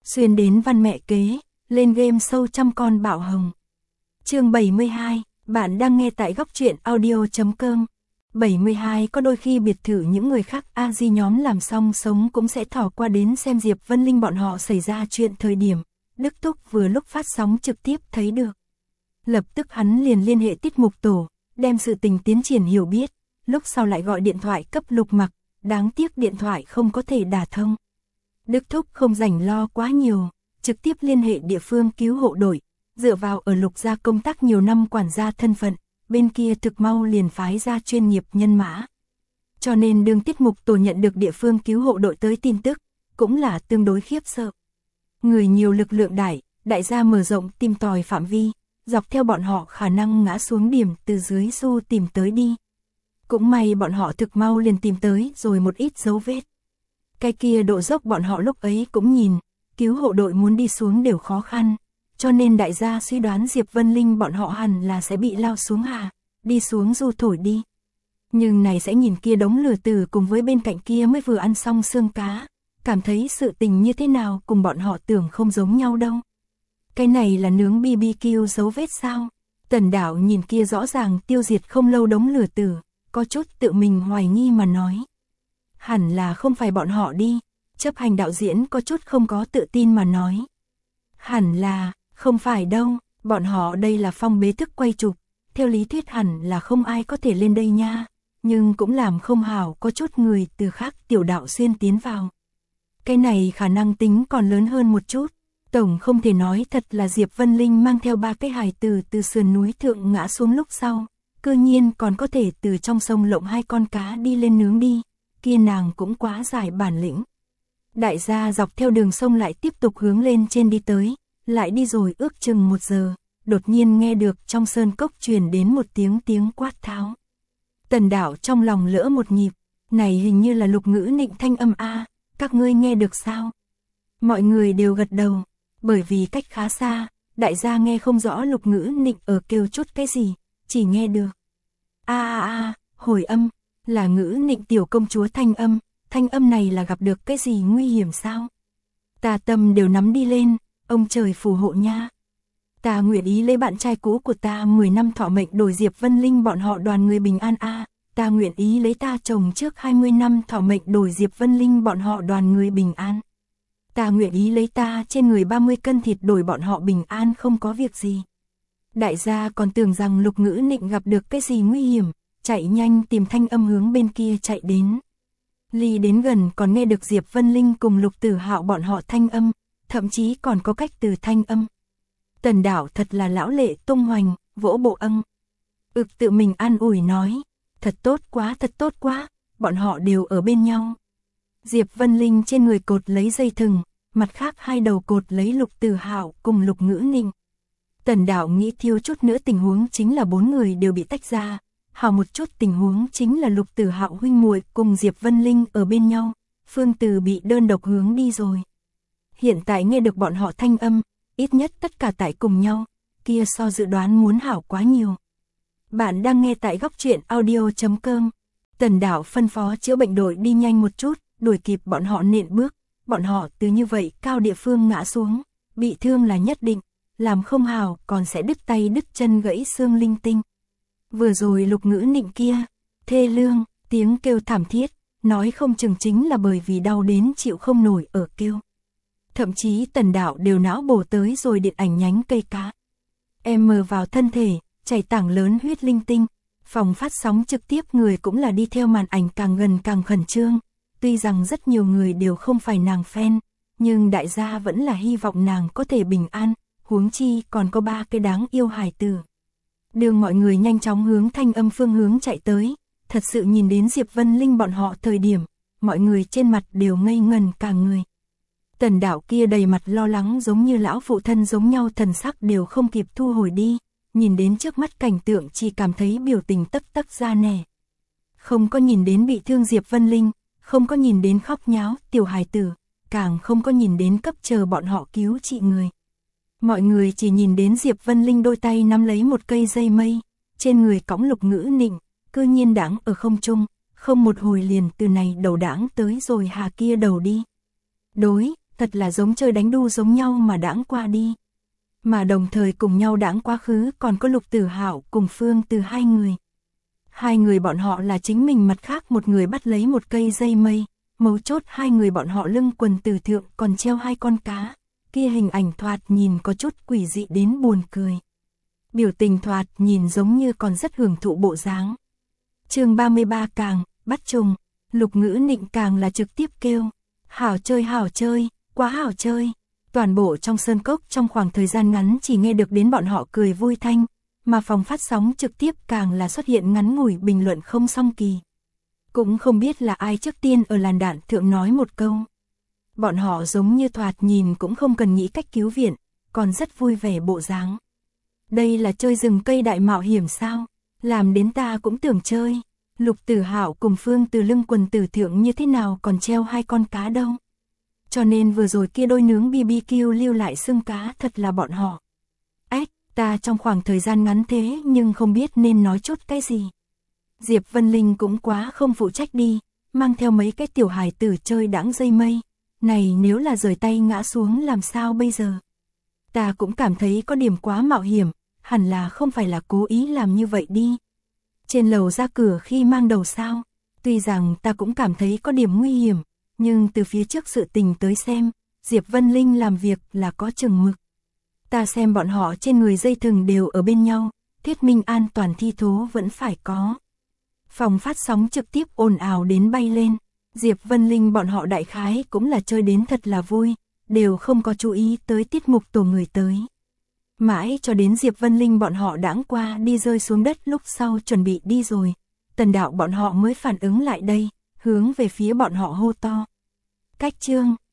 Xuyên đến văn mẹ kế, lên game sâu trăm con bạo hồng. Chương 72, bạn đang nghe tại góc truyện audio.com. 72 có đôi khi biệt thự những người khác A-di nhóm làm xong sống cũng sẽ thỏ qua đến xem Diệp Vân Linh bọn họ xảy ra chuyện thời điểm. Đức Túc vừa lúc phát sóng trực tiếp thấy được. Lập tức hắn liền liên hệ tiết mục tổ, đem sự tình tiến triển hiểu biết, lúc sau lại gọi điện thoại cấp Lục Mặc, đáng tiếc điện thoại không có thể đả thông. Đức Thúc không rảnh lo quá nhiều, trực tiếp liên hệ địa phương cứu hộ đội, dựa vào ở Lục gia công tác nhiều năm quản gia thân phận, bên kia thực mau liền phái ra chuyên nghiệp nhân mã. Cho nên đương tiết mục tổ nhận được địa phương cứu hộ đội tới tin tức, cũng là tương đối khiếp sợ. Người nhiều lực lượng đại gia mở rộng tìm tòi phạm vi, dọc theo bọn họ khả năng ngã xuống điểm từ dưới xu tìm tới đi. Cũng may bọn họ thực mau liền tìm tới rồi một ít dấu vết. Cái kia độ dốc bọn họ lúc ấy cũng nhìn, cứu hộ đội muốn đi xuống đều khó khăn, cho nên đại gia suy đoán Diệp Vân Linh bọn họ hẳn là sẽ bị lao xuống hà, đi xuống du thổi đi. Nhưng này sẽ nhìn kia đống lửa tử cùng với bên cạnh kia mới vừa ăn xong xương cá, cảm thấy sự tình như thế nào cùng bọn họ tưởng không giống nhau đâu. Cái này là nướng BBQ dấu vết sao? Tần Đảo nhìn kia rõ ràng tiêu diệt không lâu đống lửa tử, có chút tự mình hoài nghi mà nói. Hẳn là không phải bọn họ đi, chấp hành đạo diễn có chút không có tự tin mà nói. Hẳn là, không phải đâu, bọn họ đây là phong bế thức quay chụp, theo lý thuyết hẳn là không ai có thể lên đây nha, nhưng cũng làm không hảo có chút người từ khác tiểu đạo xuyên tiến vào. Cái này khả năng tính còn lớn hơn một chút, tổng không thể nói thật là Diệp Vân Linh mang theo 3 cái hài tử từ sườn núi thượng ngã xuống lúc sau, cư nhiên còn có thể từ trong sông lộng 2 con cá đi lên nướng đi, kia nàng cũng quá giải bản lĩnh. Đại gia dọc theo đường sông lại tiếp tục hướng lên trên đi tới, lại đi rồi ước chừng 1 giờ, đột nhiên nghe được trong sơn cốc truyền đến một tiếng quát tháo. Tần Đảo trong lòng lỡ một nhịp, này hình như là Lục Ngữ Nịnh thanh âm a, các ngươi nghe được sao? Mọi người đều gật đầu, bởi vì cách khá xa, đại gia nghe không rõ Lục Ngữ Nịnh ở kêu chút cái gì, chỉ nghe được hồi âm, là Ngữ Nịnh tiểu công chúa thanh âm này là gặp được cái gì nguy hiểm sao? Ta tâm đều nắm đi lên, ông trời phù hộ nha. Ta nguyện ý lấy bạn trai cũ của ta 10 năm thọ mệnh đổi Diệp Vân Linh bọn họ đoàn người bình an a. Ta nguyện ý lấy ta chồng trước 20 năm thọ mệnh đổi Diệp Vân Linh bọn họ đoàn người bình an. Ta nguyện ý lấy ta trên người 30 cân thịt đổi bọn họ bình an không có việc gì. Đại gia còn tưởng rằng Lục Ngữ Nịnh gặp được cái gì nguy hiểm, chạy nhanh tìm thanh âm hướng bên kia chạy đến. Ly đến gần còn nghe được Diệp Vân Linh cùng Lục Tử Hạo bọn họ thanh âm, thậm chí còn có cách từ thanh âm. Tần Đảo thật là lão lệ tung hoành, vỗ bộ âng. Tự mình an ủi nói, thật tốt quá, bọn họ đều ở bên nhau. Diệp Vân Linh trên người cột lấy dây thừng, mặt khác 2 đầu cột lấy Lục Tử Hạo cùng Lục Ngữ Nịnh. Tần Đảo nghĩ thiếu chút nữa tình huống chính là 4 người đều bị tách ra, hảo một chút tình huống chính là Lục Tử Hạo huynh muội cùng Diệp Vân Linh ở bên nhau, Phương Từ bị đơn độc hướng đi rồi. Hiện tại nghe được bọn họ thanh âm, ít nhất tất cả tại cùng nhau, kia so dự đoán muốn hảo quá nhiều. Bạn đang nghe tại góc truyện audio.com. Tần Đảo phân phó chữa bệnh đội đi nhanh một chút, đuổi kịp bọn họ nện bước, bọn họ từ như vậy cao địa phương ngã xuống, bị thương là nhất định, làm không hảo còn sẽ đứt tay đứt chân gãy xương linh tinh. Vừa rồi Lục Ngữ Nịnh kia, thê lương, tiếng kêu thảm thiết, nói không chừng chính là bởi vì đau đến chịu không nổi ở kêu. Thậm chí Tần Đảo đều não bổ tới rồi điện ảnh nhánh cây cá. Em mờ vào thân thể, chảy tảng lớn huyết linh tinh, phòng phát sóng trực tiếp người cũng là đi theo màn ảnh càng gần càng khẩn trương. Tuy rằng rất nhiều người đều không phải nàng fan, nhưng đại gia vẫn là hy vọng nàng có thể bình an, huống chi còn có 3 cái đáng yêu hài tử. Đường mọi người nhanh chóng hướng thanh âm phương hướng chạy tới, thật sự nhìn đến Diệp Vân Linh bọn họ thời điểm, mọi người trên mặt đều ngây ngần cả người. Tần Đảo kia đầy mặt lo lắng giống như lão phụ thân giống nhau, thần sắc đều không kịp thu hồi đi, nhìn đến trước mắt cảnh tượng chỉ cảm thấy biểu tình tấp ra nẻ. Không có nhìn đến bị thương Diệp Vân Linh, không có nhìn đến khóc nháo tiểu hài tử, càng không có nhìn đến cấp chờ bọn họ cứu trị người. Mọi người chỉ nhìn đến Diệp Vân Linh đôi tay nắm lấy một cây dây mây, trên người cõng Lục Ngữ Nịnh, cư nhiên đãng ở không trung, không một hồi liền từ này đầu đãng tới rồi hà kia đầu đi. Đối, thật là giống chơi đánh đu giống nhau mà đãng qua đi. Mà đồng thời cùng nhau đãng quá khứ còn có Lục Tử Hạo cùng Phương Từ hai người. Hai người bọn họ là chính mình mặt khác một người bắt lấy một cây dây mây, mấu chốt hai người bọn họ lưng quần từ thượng còn treo hai con cá, kia hình ảnh thoạt nhìn có chút quỷ dị đến buồn cười. Biểu tình thoạt nhìn giống như còn rất hưởng thụ bộ dáng. Chương 33 càng, bắt trùng, Lục Ngữ Nịnh càng là trực tiếp kêu, hảo chơi, quá hảo chơi. Toàn bộ trong sơn cốc trong khoảng thời gian ngắn chỉ nghe được đến bọn họ cười vui thanh, mà phòng phát sóng trực tiếp càng là xuất hiện ngắn ngủi bình luận không song kỳ. Cũng không biết là ai trước tiên ở làn đạn thượng nói một câu. Bọn họ giống như thoạt nhìn cũng không cần nghĩ cách cứu viện, còn rất vui vẻ bộ dáng. Đây là chơi rừng cây đại mạo hiểm sao? Làm đến ta cũng tưởng chơi. Lục Tử Hạo cùng Phương Từ lưng quần tử thượng như thế nào còn treo hai con cá đâu. Cho nên vừa rồi kia đôi nướng BBQ lưu lại xương cá thật là bọn họ. Ta trong khoảng thời gian ngắn thế nhưng không biết nên nói chút cái gì. Diệp Vân Linh cũng quá không phụ trách đi, mang theo mấy cái tiểu hài tử chơi đãng dây mây. Này nếu là rời tay ngã xuống làm sao bây giờ? Ta cũng cảm thấy có điểm quá mạo hiểm, hẳn là không phải là cố ý làm như vậy đi. Trên lầu ra cửa khi mang đầu sao, tuy rằng ta cũng cảm thấy có điểm nguy hiểm, nhưng từ phía trước sự tình tới xem, Diệp Vân Linh làm việc là có chừng mực. Ta xem bọn họ trên người dây thừng đều ở bên nhau, thuyết minh an toàn thi thố vẫn phải có. Phòng phát sóng trực tiếp ồn ào đến bay lên, Diệp Vân Linh bọn họ đại khái cũng là chơi đến thật là vui, đều không có chú ý tới tiết mục tổ người tới. Mãi cho đến Diệp Vân Linh bọn họ đãng qua đi rơi xuống đất lúc sau chuẩn bị đi rồi, Tần Đạo bọn họ mới phản ứng lại đây, hướng về phía bọn họ hô to. Cách chương